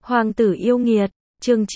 Hoàng tử yêu nghiệt, chương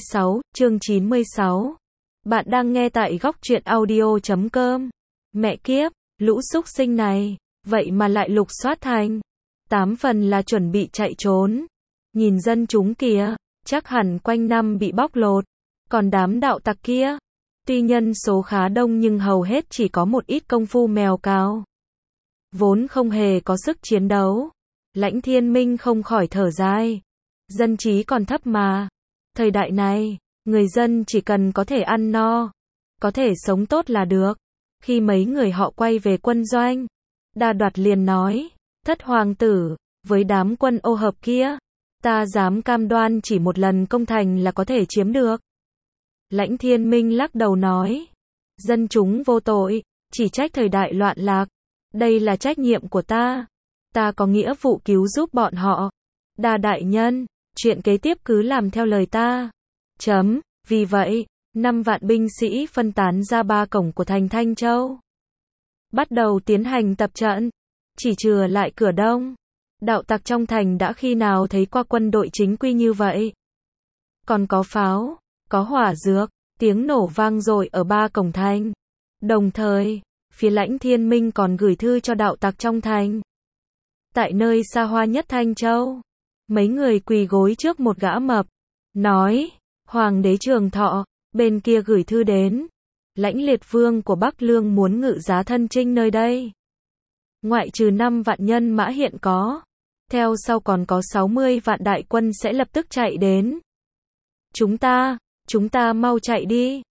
96. Bạn đang nghe tại góc truyện audio.com. Mẹ kiếp, lũ súc sinh này, vậy mà lại lục soát thành 8 phần là chuẩn bị chạy trốn. Nhìn dân chúng kìa, chắc hẳn quanh năm bị bóc lột. Còn đám đạo tặc kia, tuy nhân số khá đông nhưng hầu hết chỉ có một ít công phu mèo cào. Vốn không hề có sức chiến đấu. Lãnh Thiên Minh không khỏi thở dài. Dân trí còn thấp mà. Thời đại này, người dân chỉ cần có thể ăn no, có thể sống tốt là được. Khi mấy người họ quay về quân doanh, Đa Đoạt liền nói, thất hoàng tử, với đám quân ô hợp kia, ta dám cam đoan chỉ một lần công thành là có thể chiếm được. Lãnh Thiên Minh lắc đầu nói, dân chúng vô tội, chỉ trách thời đại loạn lạc. Đây là trách nhiệm của ta. Ta có nghĩa vụ cứu giúp bọn họ. Đa đại nhân, chuyện kế tiếp cứ làm theo lời ta. Vì vậy, 5 vạn binh sĩ phân tán ra 3 cổng của thành Thanh Châu. Bắt đầu tiến hành tập trận. Chỉ trừ lại cửa đông. Đạo tặc trong thành đã khi nào thấy qua quân đội chính quy như vậy. Còn có pháo, có hỏa dược, tiếng nổ vang dội ở 3 cổng thành. Đồng thời, phía Lãnh Thiên Minh còn gửi thư cho đạo tặc trong thành. Tại nơi xa hoa nhất Thanh Châu, mấy người quỳ gối trước một gã mập, nói, Hoàng đế Trường Thọ, bên kia gửi thư đến. Lãnh Liệt Vương của Bắc Lương muốn ngự giá thân chinh nơi đây. Ngoại trừ 5 vạn nhân mã hiện có, theo sau còn có 60 vạn đại quân sẽ lập tức chạy đến. Chúng ta mau chạy đi.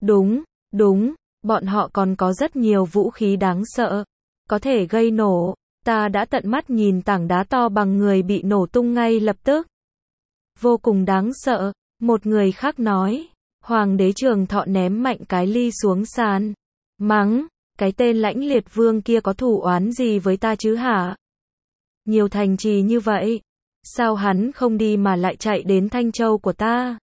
Đúng, bọn họ còn có rất nhiều vũ khí đáng sợ, có thể gây nổ. Ta đã tận mắt nhìn tảng đá to bằng người bị nổ tung ngay lập tức. Vô cùng đáng sợ, một người khác nói. Hoàng đế Trường Thọ ném mạnh cái ly xuống sàn. Mắng, cái tên Lãnh Liệt Vương kia có thù oán gì với ta chứ hả? Nhiều thành trì như vậy, sao hắn không đi mà lại chạy đến Thanh Châu của ta?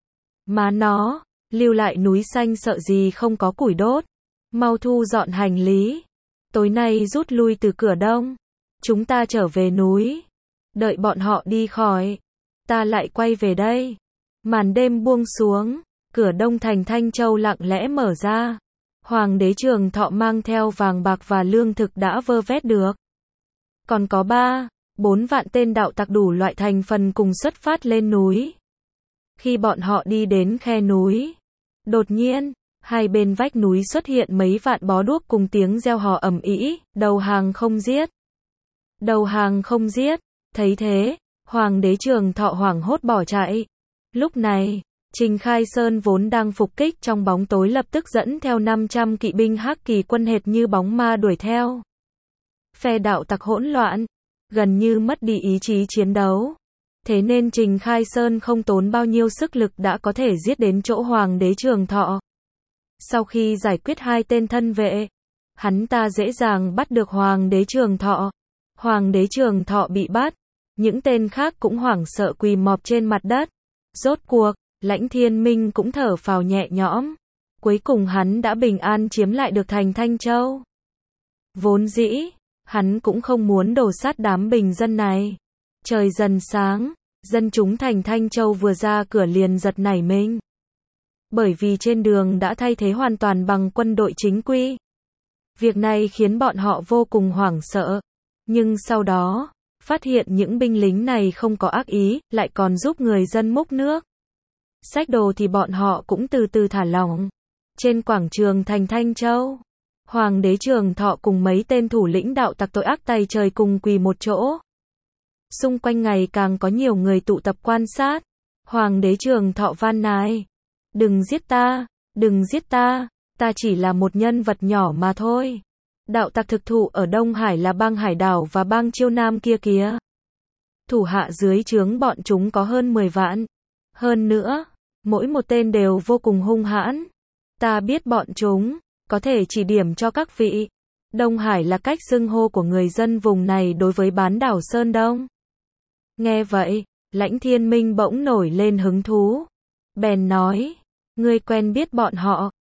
Má nó, lưu lại núi xanh sợ gì không có củi đốt. Mau thu dọn hành lý. Tối nay rút lui từ cửa đông. Chúng ta trở về núi. Đợi bọn họ đi khỏi, ta lại quay về đây. Màn đêm buông xuống, cửa đông thành Thanh Châu lặng lẽ mở ra. Hoàng đế Trường Thọ mang theo vàng bạc và lương thực đã vơ vét được. Còn có 3-4 vạn tên đạo tặc đủ loại thành phần cùng xuất phát lên núi. Khi bọn họ đi đến khe núi, đột nhiên, hai bên vách núi xuất hiện mấy vạn bó đuốc cùng tiếng reo hò ầm ĩ, đầu hàng không giết. Đầu hàng không giết. Thấy thế, Hoàng đế Trường Thọ hoảng hốt bỏ chạy. Lúc này, Trình Khai Sơn vốn đang phục kích trong bóng tối lập tức dẫn theo 500 kỵ binh Hắc Kỳ quân hệt như bóng ma đuổi theo. Phe đạo tặc hỗn loạn, gần như mất đi ý chí chiến đấu. Thế nên Trình Khai Sơn không tốn bao nhiêu sức lực đã có thể giết đến chỗ Hoàng đế Trường Thọ. Sau khi giải quyết 2 tên thân vệ, hắn ta dễ dàng bắt được Hoàng đế Trường Thọ. Hoàng đế Trường Thọ bị bắt, những tên khác cũng hoảng sợ quỳ mọp trên mặt đất. Rốt cuộc, Lãnh Thiên Minh cũng thở phào nhẹ nhõm. Cuối cùng hắn đã bình an chiếm lại được thành Thanh Châu. Vốn dĩ, hắn cũng không muốn đổ sát đám bình dân này. Trời dần sáng, dân chúng thành Thanh Châu vừa ra cửa liền giật nảy mình. Bởi vì trên đường đã thay thế hoàn toàn bằng quân đội chính quy. Việc này khiến bọn họ vô cùng hoảng sợ. Nhưng sau đó, phát hiện những binh lính này không có ác ý, lại còn giúp người dân múc nước. Xách đồ thì bọn họ cũng từ từ thả lỏng. Trên quảng trường thành Thanh Châu, Hoàng đế Trường Thọ cùng mấy tên thủ lĩnh đạo tặc tội ác tày trời cùng quỳ một chỗ. Xung quanh ngày càng có nhiều người tụ tập quan sát. Hoàng đế Trường Thọ van nài, đừng giết ta, ta chỉ là một nhân vật nhỏ mà thôi. Đạo tặc thực thụ ở Đông Hải là bang Hải Đảo và bang Chiêu Nam kia kìa. Thủ hạ dưới trướng bọn chúng có hơn 10 vạn. Hơn nữa, mỗi một tên đều vô cùng hung hãn. Ta biết bọn chúng, có thể chỉ điểm cho các vị. Đông Hải là cách xưng hô của người dân vùng này đối với bán đảo Sơn Đông. Nghe vậy, Lãnh Thiên Minh bỗng nổi lên hứng thú. Bèn nói, ngươi quen biết bọn họ.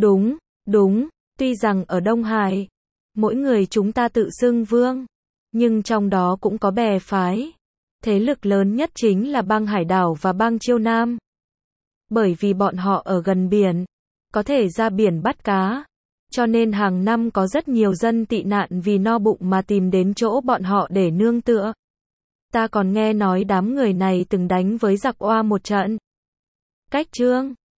Đúng, tuy rằng ở Đông Hải, mỗi người chúng ta tự xưng vương, nhưng trong đó cũng có bè phái. Thế lực lớn nhất chính là bang Hải Đảo và bang Chiêu Nam. Bởi vì bọn họ ở gần biển, có thể ra biển bắt cá, cho nên hàng năm có rất nhiều dân tị nạn vì no bụng mà tìm đến chỗ bọn họ để nương tựa. Ta còn nghe nói đám người này từng đánh với giặc Oa một trận. Cách chương